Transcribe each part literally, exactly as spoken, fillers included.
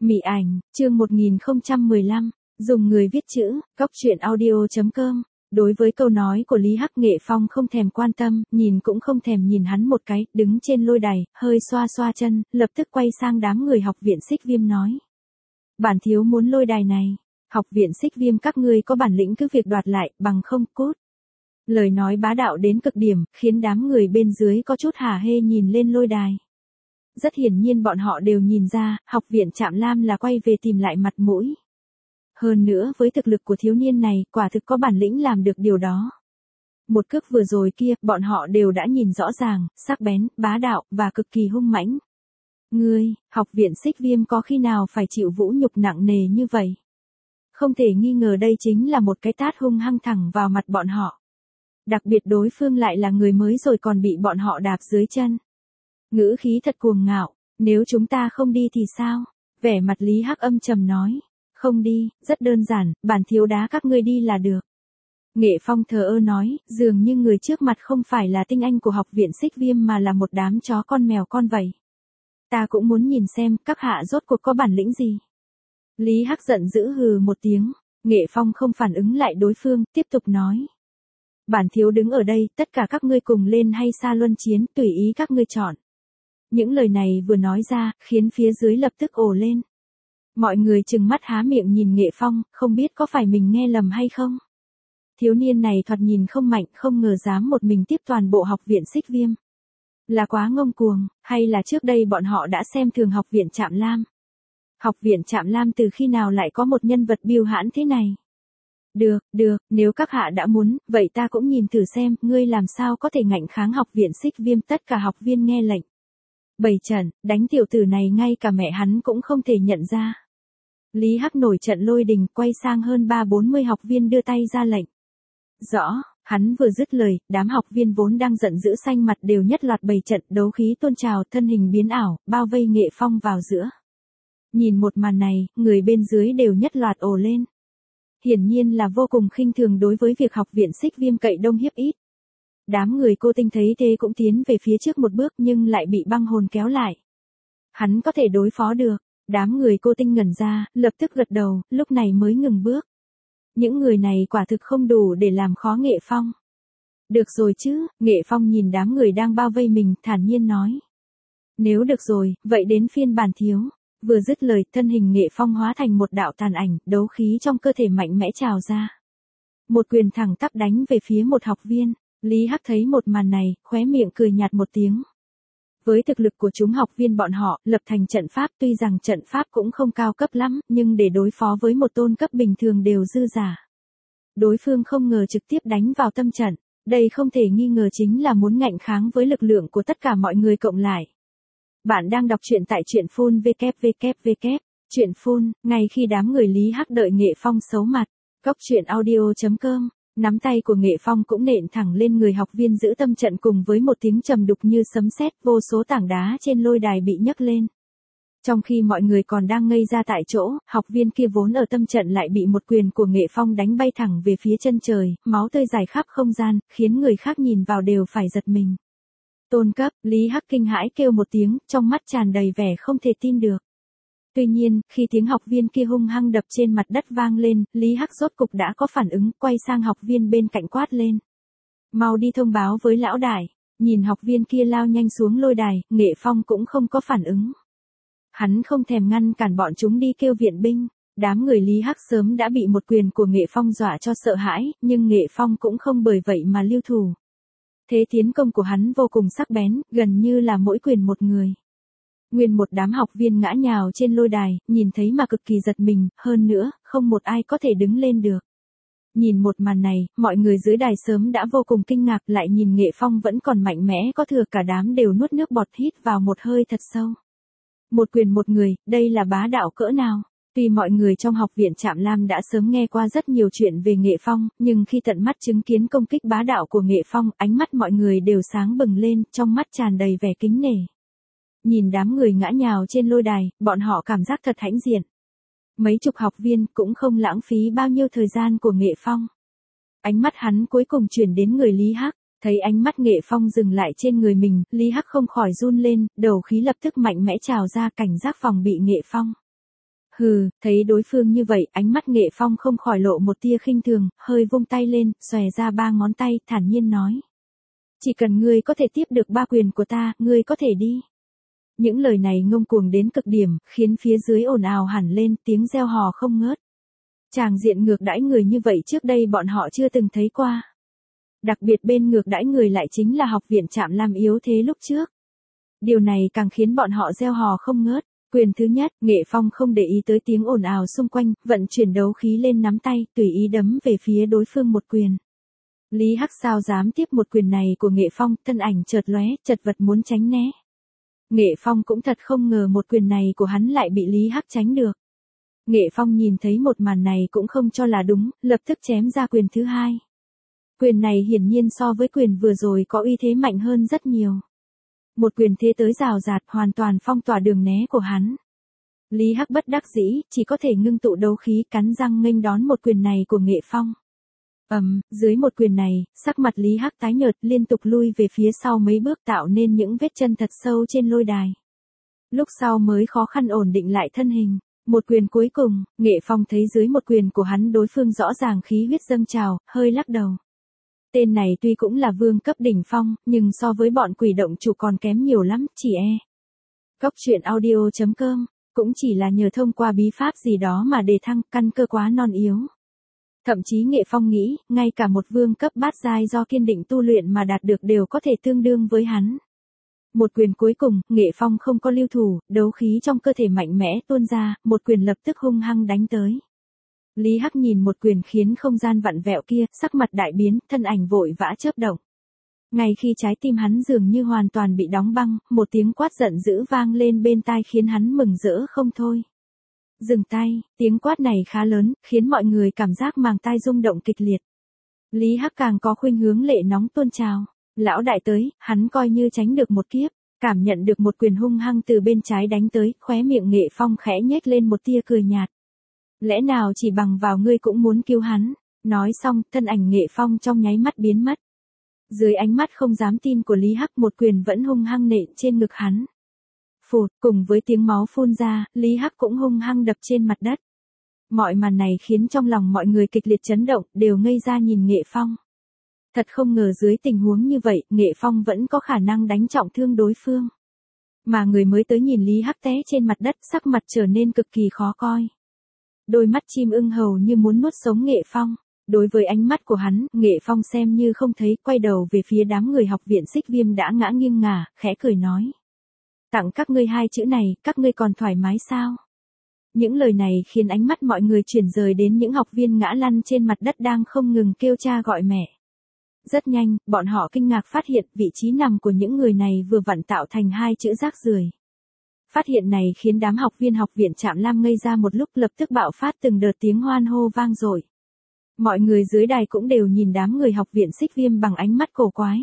Mị ảnh, chương một nghìn không trăm mười lăm, dùng người viết chữ, góc truyện audio chấm com. Đối với câu nói của Lý Hắc, Nghệ Phong không thèm quan tâm, nhìn cũng không thèm nhìn hắn một cái, đứng trên lôi đài, hơi xoa xoa chân, lập tức quay sang đám người học viện Xích Viêm nói. Bản thiếu muốn lôi đài này, học viện Xích Viêm các ngươi có bản lĩnh cứ việc đoạt lại, bằng không cút. Lời nói bá đạo đến cực điểm, khiến đám người bên dưới có chút hả hê nhìn lên lôi đài. Rất hiển nhiên bọn họ đều nhìn ra, học viện Trạm Lam là quay về tìm lại mặt mũi. Hơn nữa với thực lực của thiếu niên này, quả thực có bản lĩnh làm được điều đó. Một cước vừa rồi kia, bọn họ đều đã nhìn rõ ràng, sắc bén, bá đạo, và cực kỳ hung mãnh. Ngươi, học viện Xích Viêm có khi nào phải chịu vũ nhục nặng nề như vậy? Không thể nghi ngờ đây chính là một cái tát hung hăng thẳng vào mặt bọn họ. Đặc biệt đối phương lại là người mới rồi còn bị bọn họ đạp dưới chân. Ngữ khí thật cuồng ngạo, nếu chúng ta không đi thì sao? Vẻ mặt Lý Hắc âm trầm nói. Không đi, rất đơn giản, bản thiếu đá các ngươi đi là được. Nghệ Phong thờ ơ nói, dường như người trước mặt không phải là tinh anh của học viện Xích Viêm mà là một đám chó con mèo con vậy. Ta cũng muốn nhìn xem, các hạ rốt cuộc có bản lĩnh gì. Lý Hắc giận dữ hừ một tiếng, Nghệ Phong không phản ứng lại đối phương, tiếp tục nói. Bản thiếu đứng ở đây, tất cả các ngươi cùng lên hay xa luân chiến, tùy ý các ngươi chọn. Những lời này vừa nói ra, khiến phía dưới lập tức ồ lên. Mọi người trừng mắt há miệng nhìn Nghệ Phong, không biết có phải mình nghe lầm hay không. Thiếu niên này thoạt nhìn không mạnh, không ngờ dám một mình tiếp toàn bộ học viện Xích Viêm. Là quá ngông cuồng, hay là trước đây bọn họ đã xem thường học viện Trạm Lam. Học viện Trạm Lam từ khi nào lại có một nhân vật biêu hãn thế này? Được, được, nếu các hạ đã muốn, vậy ta cũng nhìn thử xem, ngươi làm sao có thể ngạnh kháng học viện Xích Viêm. Tất cả học viên nghe lệnh. Bày trận, đánh tiểu tử này ngay cả mẹ hắn cũng không thể nhận ra. Lý Hắc nổi trận lôi đình, quay sang hơn ba bốn mươi học viên đưa tay ra lệnh. Rõ, hắn vừa dứt lời, đám học viên vốn đang giận dữ xanh mặt đều nhất loạt bày trận, đấu khí tôn trào, thân hình biến ảo, bao vây Nghệ Phong vào giữa. Nhìn một màn này, người bên dưới đều nhất loạt ồ lên. Hiển nhiên là vô cùng khinh thường đối với việc học viện Xích Viêm cậy đông hiếp ít. Đám người Cô Tinh thấy thế cũng tiến về phía trước một bước nhưng lại bị băng hồn kéo lại. Hắn có thể đối phó được. Đám người Cô Tinh ngẩn ra, lập tức gật đầu, lúc này mới ngừng bước. Những người này quả thực không đủ để làm khó Nghệ Phong. Được rồi chứ, Nghệ Phong nhìn đám người đang bao vây mình, thản nhiên nói. Nếu được rồi, vậy đến phiên bản thiếu. Vừa dứt lời, thân hình Nghệ Phong hóa thành một đạo tàn ảnh, đấu khí trong cơ thể mạnh mẽ trào ra. Một quyền thẳng tắp đánh về phía một học viên. Lý Hắc thấy một màn này, khóe miệng cười nhạt một tiếng. Với thực lực của chúng học viên bọn họ, lập thành trận pháp, tuy rằng trận pháp cũng không cao cấp lắm, nhưng để đối phó với một tôn cấp bình thường đều dư giả. Đối phương không ngờ trực tiếp đánh vào tâm trận, đây không thể nghi ngờ chính là muốn ngạnh kháng với lực lượng của tất cả mọi người cộng lại. Bạn đang đọc truyện tại truyện phun vê kép vê kép vê kép, truyện phun, ngay khi đám người Lý Hắc đợi Nghệ Phong xấu mặt, góc truyện audio chấm com. Nắm tay của Nghệ Phong cũng nện thẳng lên người học viên giữ tâm trận cùng với một tiếng trầm đục như sấm sét, vô số tảng đá trên lôi đài bị nhấc lên. Trong khi mọi người còn đang ngây ra tại chỗ, học viên kia vốn ở tâm trận lại bị một quyền của Nghệ Phong đánh bay thẳng về phía chân trời, máu tươi rải khắp không gian, khiến người khác nhìn vào đều phải giật mình. Tôn cấp, Lý Hắc kinh hãi kêu một tiếng, trong mắt tràn đầy vẻ không thể tin được. Tuy nhiên, khi tiếng học viên kia hung hăng đập trên mặt đất vang lên, Lý Hắc rốt cục đã có phản ứng, quay sang học viên bên cạnh quát lên. Mau đi thông báo với lão đại. Nhìn học viên kia lao nhanh xuống lôi đài, Nghệ Phong cũng không có phản ứng. Hắn không thèm ngăn cản bọn chúng đi kêu viện binh. Đám người Lý Hắc sớm đã bị một quyền của Nghệ Phong dọa cho sợ hãi, nhưng Nghệ Phong cũng không bởi vậy mà lưu thủ. Thế tiến công của hắn vô cùng sắc bén, gần như là mỗi quyền một người. Nguyên một đám học viên ngã nhào trên lôi đài, nhìn thấy mà cực kỳ giật mình, hơn nữa, không một ai có thể đứng lên được. Nhìn một màn này, mọi người dưới đài sớm đã vô cùng kinh ngạc, lại nhìn Nghệ Phong vẫn còn mạnh mẽ có thừa, cả đám đều nuốt nước bọt hít vào một hơi thật sâu. Một quyền một người, đây là bá đạo cỡ nào? Tuy mọi người trong học viện Trạm Lam đã sớm nghe qua rất nhiều chuyện về Nghệ Phong, nhưng khi tận mắt chứng kiến công kích bá đạo của Nghệ Phong, ánh mắt mọi người đều sáng bừng lên, trong mắt tràn đầy vẻ kính nể. Nhìn đám người ngã nhào trên lôi đài, bọn họ cảm giác thật hãnh diện. Mấy chục học viên cũng không lãng phí bao nhiêu thời gian của Nghệ Phong. Ánh mắt hắn cuối cùng chuyển đến người Lý Hắc, thấy ánh mắt Nghệ Phong dừng lại trên người mình, Lý Hắc không khỏi run lên, đầu khí lập tức mạnh mẽ trào ra, cảnh giác phòng bị Nghệ Phong. Hừ, thấy đối phương như vậy, ánh mắt Nghệ Phong không khỏi lộ một tia khinh thường, hơi vung tay lên, xòe ra ba ngón tay, thản nhiên nói. Chỉ cần ngươi có thể tiếp được ba quyền của ta, ngươi có thể đi. Những lời này ngông cuồng đến cực điểm, khiến phía dưới ồn ào hẳn lên, tiếng reo hò không ngớt. Tràng diện ngược đãi người như vậy trước đây bọn họ chưa từng thấy qua. Đặc biệt bên ngược đãi người lại chính là học viện Trạm Lam yếu thế lúc trước. Điều này càng khiến bọn họ reo hò không ngớt. Quyền thứ nhất, Nghệ Phong không để ý tới tiếng ồn ào xung quanh, vận chuyển đấu khí lên nắm tay, tùy ý đấm về phía đối phương một quyền. Lý Hắc sao dám tiếp một quyền này của Nghệ Phong, thân ảnh chợt lóe, chật vật muốn tránh né. Nghệ Phong cũng thật không ngờ một quyền này của hắn lại bị Lý Hắc tránh được. Nghệ Phong nhìn thấy một màn này cũng không cho là đúng, lập tức chém ra quyền thứ hai. Quyền này hiển nhiên so với quyền vừa rồi có uy thế mạnh hơn rất nhiều. Một quyền thế tới rào rạt hoàn toàn phong tỏa đường né của hắn. Lý Hắc bất đắc dĩ, chỉ có thể ngưng tụ đấu khí cắn răng nghênh đón một quyền này của Nghệ Phong. Ầm, um, dưới một quyền này, sắc mặt Lý Hắc tái nhợt liên tục lui về phía sau mấy bước tạo nên những vết chân thật sâu trên lôi đài. Lúc sau mới khó khăn ổn định lại thân hình. Một quyền cuối cùng, Nghệ Phong thấy dưới một quyền của hắn đối phương rõ ràng khí huyết dâng trào, hơi lắc đầu. Tên này tuy cũng là vương cấp đỉnh phong, nhưng so với bọn quỷ động chủ còn kém nhiều lắm, chỉ e. Cốc truyện audio chấm com, cũng chỉ là nhờ thông qua bí pháp gì đó mà đề thăng, căn cơ quá non yếu. Thậm chí Nghệ Phong nghĩ, ngay cả một vương cấp bát giai do kiên định tu luyện mà đạt được đều có thể tương đương với hắn. Một quyền cuối cùng, Nghệ Phong không có lưu thủ, đấu khí trong cơ thể mạnh mẽ tuôn ra, một quyền lập tức hung hăng đánh tới. Lý Hắc nhìn một quyền khiến không gian vặn vẹo kia, sắc mặt đại biến, thân ảnh vội vã chớp động. Ngay khi trái tim hắn dường như hoàn toàn bị đóng băng, một tiếng quát giận dữ vang lên bên tai khiến hắn mừng rỡ không thôi. Dừng tay, tiếng quát này khá lớn, khiến mọi người cảm giác màng tai rung động kịch liệt. Lý Hắc càng có khuynh hướng lệ nóng tuôn trào. Lão đại tới, hắn coi như tránh được một kiếp, cảm nhận được một quyền hung hăng từ bên trái đánh tới, khóe miệng Nghệ Phong khẽ nhếch lên một tia cười nhạt. Lẽ nào chỉ bằng vào ngươi cũng muốn cứu hắn? Nói xong, thân ảnh Nghệ Phong trong nháy mắt biến mất. Dưới ánh mắt không dám tin của Lý Hắc, một quyền vẫn hung hăng nện trên ngực hắn. Phụt, cùng với tiếng máu phun ra, Lý Hắc cũng hung hăng đập trên mặt đất. Mọi màn này khiến trong lòng mọi người kịch liệt chấn động, đều ngây ra nhìn Nghệ Phong. Thật không ngờ dưới tình huống như vậy, Nghệ Phong vẫn có khả năng đánh trọng thương đối phương. Mà người mới tới nhìn Lý Hắc té trên mặt đất, sắc mặt trở nên cực kỳ khó coi. Đôi mắt chim ưng hầu như muốn nuốt sống Nghệ Phong. Đối với ánh mắt của hắn, Nghệ Phong xem như không thấy, quay đầu về phía đám người học viện Xích Viêm đã ngã nghiêng ngả, khẽ cười nói. Tặng các ngươi hai chữ này, các ngươi còn thoải mái sao? Những lời này khiến ánh mắt mọi người chuyển rời đến những học viên ngã lăn trên mặt đất đang không ngừng kêu cha gọi mẹ. Rất nhanh, bọn họ kinh ngạc phát hiện vị trí nằm của những người này vừa vặn tạo thành hai chữ rác rưởi. Phát hiện này khiến đám học viên học viện Trạm Lam ngây ra một lúc, lập tức bạo phát từng đợt tiếng hoan hô vang dội. Mọi người dưới đài cũng đều nhìn đám người học viện Xích Viêm bằng ánh mắt cổ quái.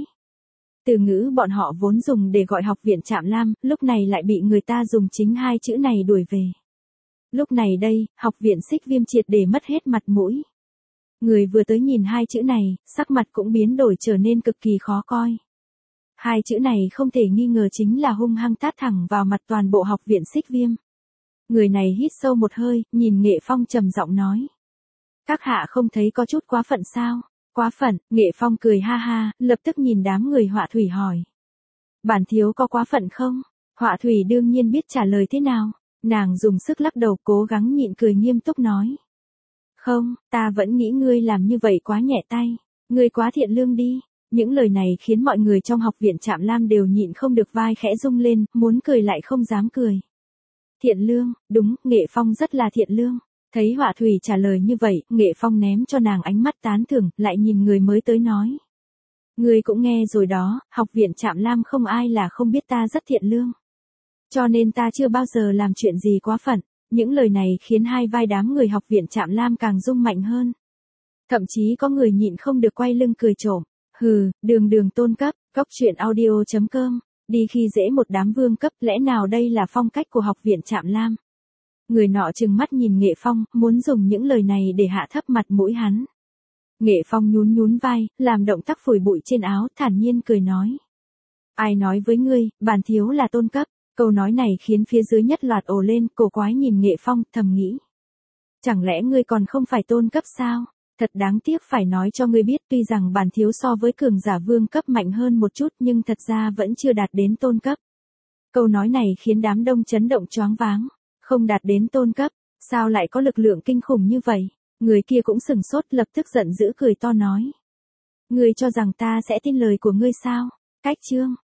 Từ ngữ bọn họ vốn dùng để gọi học viện Trạm Lam, lúc này lại bị người ta dùng chính hai chữ này đuổi về. Lúc này đây, học viện Xích Viêm triệt để mất hết mặt mũi. Người vừa tới nhìn hai chữ này, sắc mặt cũng biến đổi trở nên cực kỳ khó coi. Hai chữ này không thể nghi ngờ chính là hung hăng tát thẳng vào mặt toàn bộ học viện Xích Viêm. Người này hít sâu một hơi, nhìn Nghệ Phong trầm giọng nói. Các hạ không thấy có chút quá phận sao? Quá phận, Nghệ Phong cười ha ha, lập tức nhìn đám người Họa Thủy hỏi. Bản thiếu có quá phận không? Họa Thủy đương nhiên biết trả lời thế nào. Nàng dùng sức lắc đầu cố gắng nhịn cười nghiêm túc nói. Không, ta vẫn nghĩ ngươi làm như vậy quá nhẹ tay. Ngươi quá thiện lương đi. Những lời này khiến mọi người trong học viện Trạm Lam đều nhịn không được vai khẽ rung lên, muốn cười lại không dám cười. Thiện lương, đúng, Nghệ Phong rất là thiện lương. Thấy Họa Thủy trả lời như vậy, Nghệ Phong ném cho nàng ánh mắt tán thưởng, lại nhìn người mới tới nói. Ngươi cũng nghe rồi đó, học viện Trạm Lam không ai là không biết ta rất thiện lương. Cho nên ta chưa bao giờ làm chuyện gì quá phận. Những lời này khiến hai vai đám người học viện Trạm Lam càng rung mạnh hơn. Thậm chí có người nhịn không được quay lưng cười trộm. Hừ, đường đường tôn cấp, cốc truyện audio chấm com, đi khi dễ một đám vương cấp, lẽ nào đây là phong cách của học viện Trạm Lam? Người nọ trừng mắt nhìn Nghệ Phong, muốn dùng những lời này để hạ thấp mặt mũi hắn. Nghệ Phong nhún nhún vai, làm động tác phủi bụi trên áo, thản nhiên cười nói. Ai nói với ngươi, bản thiếu là tôn cấp? Câu nói này khiến phía dưới nhất loạt ồ lên, cổ quái nhìn Nghệ Phong, thầm nghĩ. Chẳng lẽ ngươi còn không phải tôn cấp sao? Thật đáng tiếc phải nói cho ngươi biết, tuy rằng bản thiếu so với cường giả vương cấp mạnh hơn một chút nhưng thật ra vẫn chưa đạt đến tôn cấp. Câu nói này khiến đám đông chấn động choáng váng. Không đạt đến tôn cấp, sao lại có lực lượng kinh khủng như vậy? Người kia cũng sừng sốt, lập tức giận dữ cười to nói. Ngươi cho rằng ta sẽ tin lời của ngươi sao? Cách chương.